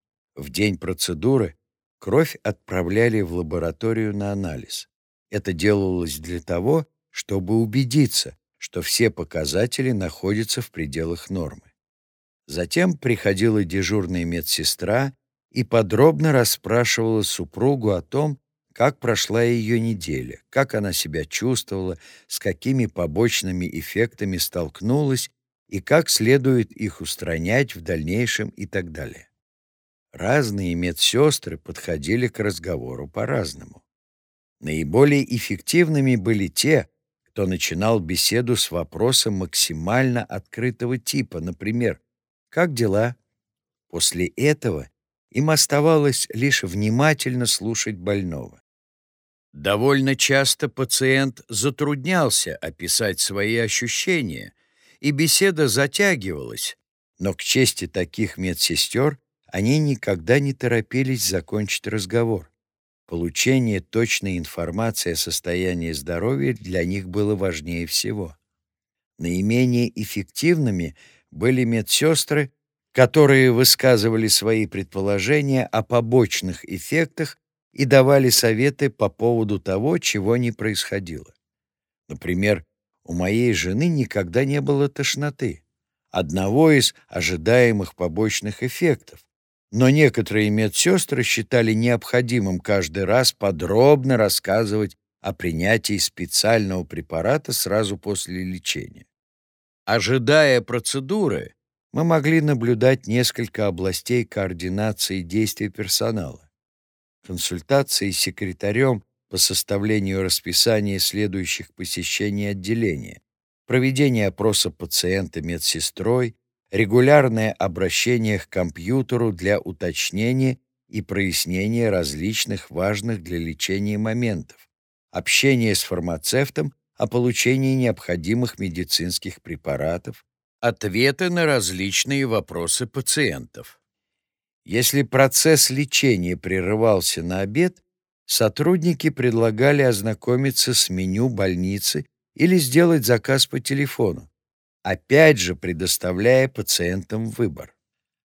В день процедуры кровь отправляли в лабораторию на анализ. Это делалось для того, чтобы убедиться, что все показатели находятся в пределах нормы. Затем приходила дежурная медсестра и подробно расспрашивала супругу о том, как прошла ее неделя, как она себя чувствовала, с какими побочными эффектами столкнулась и как следует их устранять в дальнейшем и так далее. Разные медсестры подходили к разговору по-разному. Наиболее эффективными были те, кто начинал беседу с вопросом максимально открытого типа, например: «Как дела?». После этого им оставалось лишь внимательно слушать больного. Довольно часто пациент затруднялся описать свои ощущения, и беседа затягивалась, но к чести таких медсестер они никогда не торопились закончить разговор. Получение точной информации о состоянии здоровья для них было важнее всего. Наименее эффективными были медсестры, которые высказывали свои предположения о побочных эффектах и давали советы по поводу того, чего не происходило. Например, у моей жены никогда не было тошноты, одного из ожидаемых побочных эффектов, но некоторые медсестры считали необходимым каждый раз подробно рассказывать о принятии специального препарата сразу после лечения. Ожидая процедуры, мы могли наблюдать несколько областей координации действий персонала. Консультации с секретарем по составлению расписания следующих посещений отделения, проведение опроса пациента медсестрой, регулярное обращение к компьютеру для уточнения и прояснения различных важных для лечения моментов, общение с фармацевтом о получении необходимых медицинских препаратов, ответы на различные вопросы пациентов. Если процесс лечения прерывался на обед, сотрудники предлагали ознакомиться с меню больницы или сделать заказ по телефону, опять же предоставляя пациентам выбор.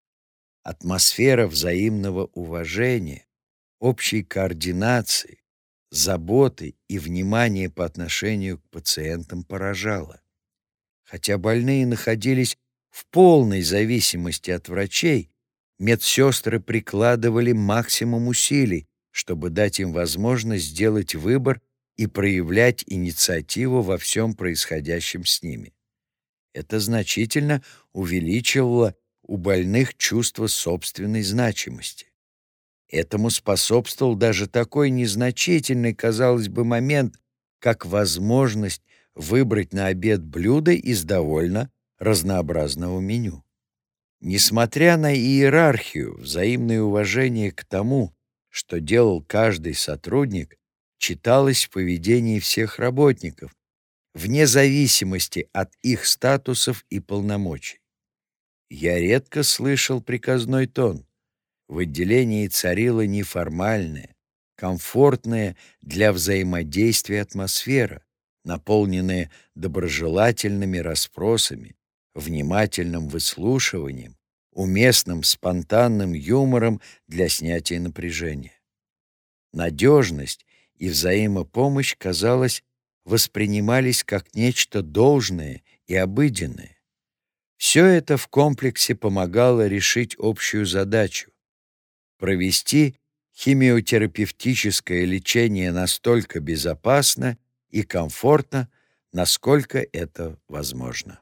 Атмосфера взаимного уважения, общей координации, заботы и внимания по отношению к пациентам поражала. Хотя больные находились в полной зависимости от врачей, медсестры прикладывали максимум усилий, чтобы дать им возможность сделать выбор и проявлять инициативу во всем происходящем с ними. Это значительно увеличивало у больных чувство собственной значимости. Этому способствовал даже такой незначительный, казалось бы, момент, как возможность выбрать на обед блюдо из довольно разнообразного меню. Несмотря на иерархию, взаимное уважение к тому, что делал каждый сотрудник, читалось в поведении всех работников, вне зависимости от их статусов и полномочий. Я редко слышал приказной тон. В отделении царила неформальная, комфортная для взаимодействия атмосфера, наполненная доброжелательными расспросами, внимательным выслушиванием, уместным спонтанным юмором для снятия напряжения. Надежность и взаимопомощь, казалось, воспринимались как нечто должное и обыденное. Все это в комплексе помогало решить общую задачу — провести химиотерапевтическое лечение настолько безопасно и комфортно, насколько это возможно.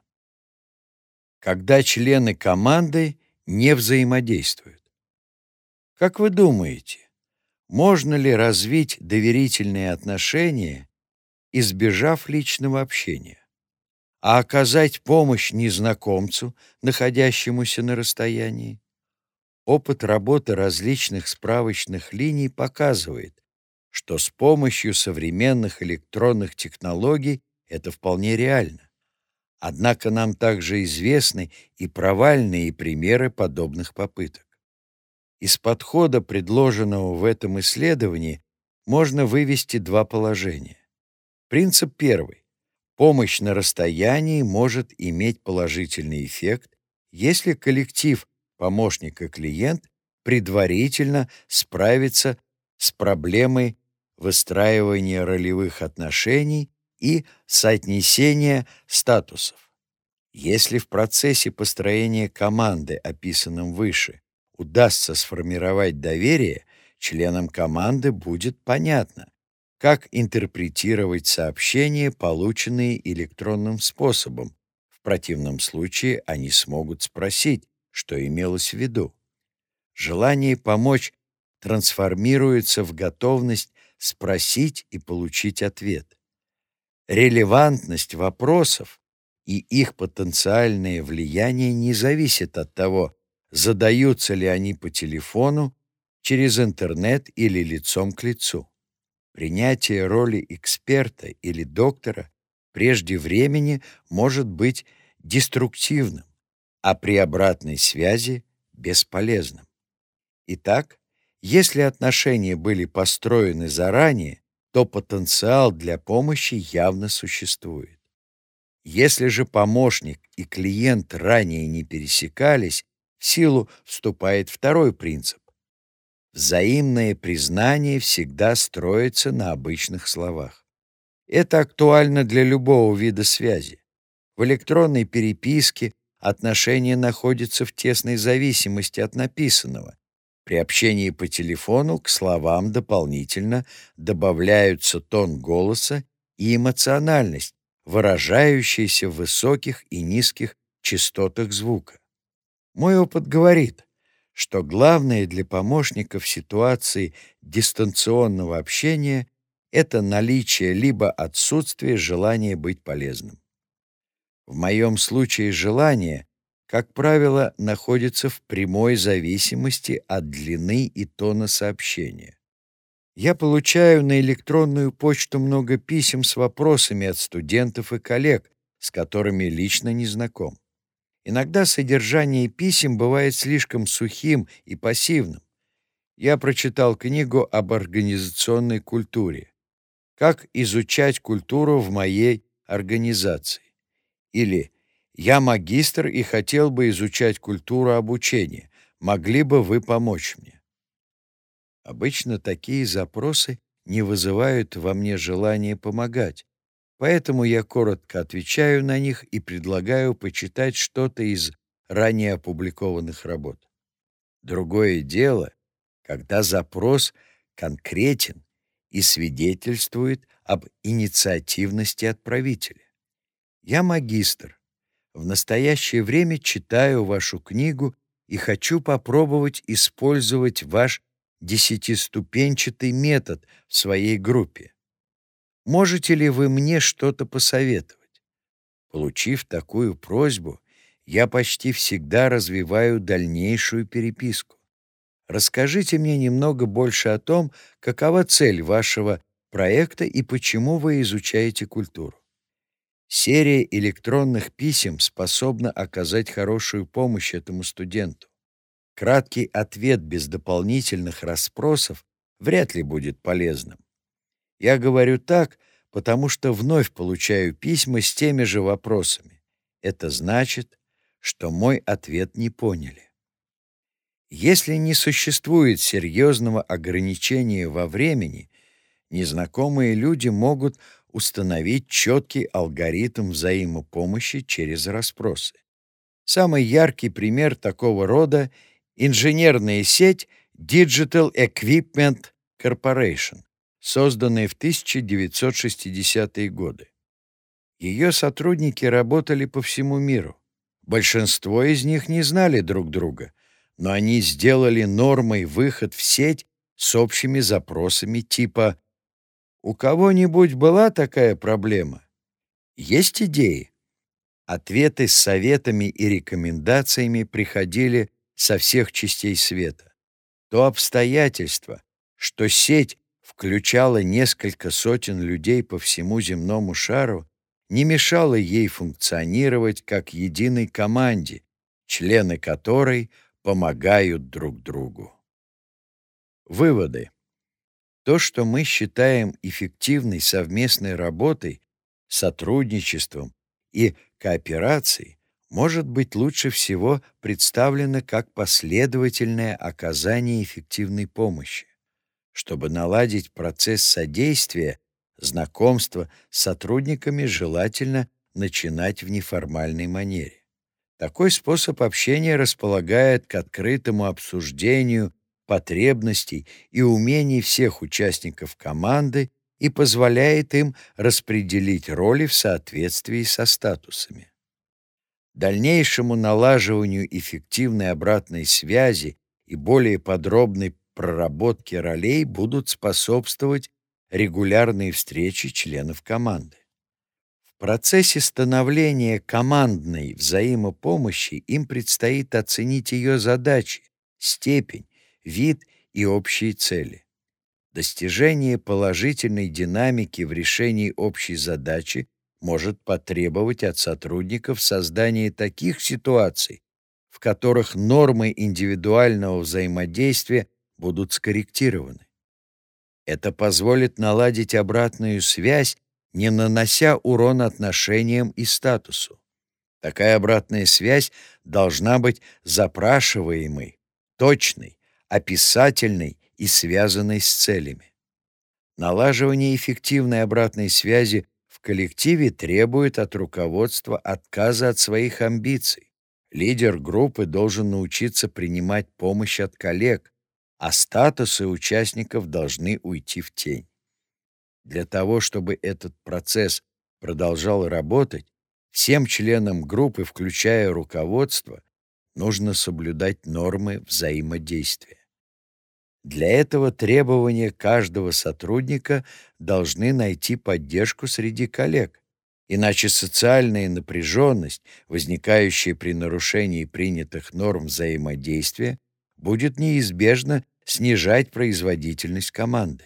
Когда члены команды не взаимодействуют. Как вы думаете, можно ли развить доверительные отношения, избежав личного общения, а оказать помощь незнакомцу, находящемуся на расстоянии? Опыт работы различных справочных линий показывает, что с помощью современных электронных технологий это вполне реально. Однако нам также известны и провальные примеры подобных попыток. Из подхода, предложенного в этом исследовании, можно вывести два положения. Принцип первый. Помощь на расстоянии может иметь положительный эффект, если коллектив, помощник и клиент предварительно справится с проблемой выстраивания ролевых отношений и соотнесения статусов. Если в процессе построения команды, описанном выше, удастся сформировать доверие, членам команды будет понятно, как интерпретировать сообщения, полученные электронным способом. В противном случае они смогут спросить, что имелось в виду. Желание помочь трансформируется в готовность спросить и получить ответ. Релевантность вопросов и их потенциальное влияние не зависит от того, задаются ли они по телефону, через интернет или лицом к лицу. Принятие роли эксперта или доктора прежде времени может быть деструктивным, а при обратной связи — бесполезным. Итак, если отношения были построены заранее, то потенциал для помощи явно существует. Если же помощник и клиент ранее не пересекались, в силу вступает второй принцип. Взаимное признание всегда строится на обычных словах. Это актуально для любого вида связи. В электронной переписке отношения находятся в тесной зависимости от написанного. При общении по телефону к словам дополнительно добавляются тон голоса и эмоциональность, выражающиеся в высоких и низких частотах звука. Мой опыт говорит, что главное для помощника в ситуации дистанционного общения — это наличие либо отсутствие желания быть полезным. В моем случае желание, как правило, находится в прямой зависимости от длины и тона сообщения. Я получаю на электронную почту много писем с вопросами от студентов и коллег, с которыми лично не знаком. Иногда содержание писем бывает слишком сухим и пассивным. Я прочитал книгу об организационной культуре. «Как изучать культуру в моей организации». Или «Я магистр и хотел бы изучать культуру обучения. Могли бы вы помочь мне?» Обычно такие запросы не вызывают во мне желания помогать, поэтому я коротко отвечаю на них и предлагаю почитать что-то из ранее опубликованных работ. Другое дело, когда запрос конкретен и свидетельствует об инициативности отправителя. Я магистр. В настоящее время читаю вашу книгу и хочу попробовать использовать ваш десятиступенчатый метод в своей группе. Можете ли вы мне что-то посоветовать? Получив такую просьбу, я почти всегда развиваю дальнейшую переписку. Расскажите мне немного больше о том, какова цель вашего проекта и почему вы изучаете культуру. Серия электронных писем способна оказать хорошую помощь этому студенту. краткий ответ без дополнительных расспросов вряд ли будет полезным. Я говорю так, потому что вновь получаю письма с теми же вопросами. Это значит, что мой ответ не поняли. Если не существует серьезного ограничения во времени, незнакомые люди могут установить четкий алгоритм взаимопомощи через расспросы. Самый яркий пример такого рода — инженерная сеть Digital Equipment Corporation, созданная в тысяча девятьсот шестидесятые годы. Ее сотрудники работали по всему миру. Большинство из них не знали друг друга, но они сделали нормой выход в сеть с общими запросами типа «У кого-нибудь была такая проблема? Есть идеи?» Ответы с советами и рекомендациями приходили со всех частей света. То обстоятельство, что сеть включала несколько сотен людей по всему земному шару, не мешало ей функционировать как единой команде, члены которой помогают друг другу. Выводы. То, что мы считаем эффективной совместной работой, сотрудничеством и кооперацией, может быть лучше всего представлено как последовательное оказание эффективной помощи. Чтобы наладить процесс содействия, знакомства с сотрудниками желательно начинать в неформальной манере. Такой способ общения располагает к открытому обсуждению потребностей и умений всех участников команды и позволяет им распределить роли в соответствии со статусами. Дальнейшему налаживанию эффективной обратной связи и более подробной проработке ролей будут способствовать регулярные встречи членов команды. В процессе становления командной взаимопомощи им предстоит оценить ее задачи, степень, вид и общие цели. Достижение положительной динамики в решении общей задачи может потребовать от сотрудников создания таких ситуаций, в которых нормы индивидуального взаимодействия будут скорректированы. Это позволит наладить обратную связь, не нанося урон отношениям и статусу. Такая обратная связь должна быть запрашиваемой, точной, описательной и связанной с целями. Налаживание эффективной обратной связи в коллективе требует от руководства отказа от своих амбиций. Лидер группы должен научиться принимать помощь от коллег, а статусы участников должны уйти в тень. Для того, чтобы этот процесс продолжал работать, всем членам группы, включая руководство, нужно соблюдать нормы взаимодействия. Для этого требования каждого сотрудника должны найти поддержку среди коллег, иначе социальная напряженность, возникающая при нарушении принятых норм взаимодействия, будет неизбежно снижать производительность команды.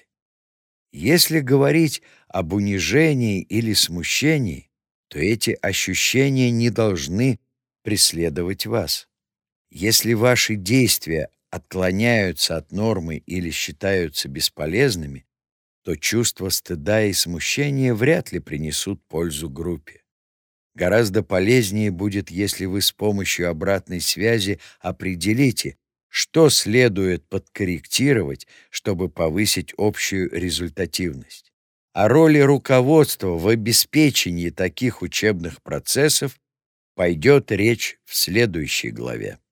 Если говорить об унижении или смущении, то эти ощущения не должны преследовать вас. Если ваши действия отклоняются от нормы или считаются бесполезными, то чувство стыда и смущения вряд ли принесут пользу группе. Гораздо полезнее будет, если вы с помощью обратной связи определите, что следует подкорректировать, чтобы повысить общую результативность. О роли руководства в обеспечении таких учебных процессов пойдет речь в следующей главе.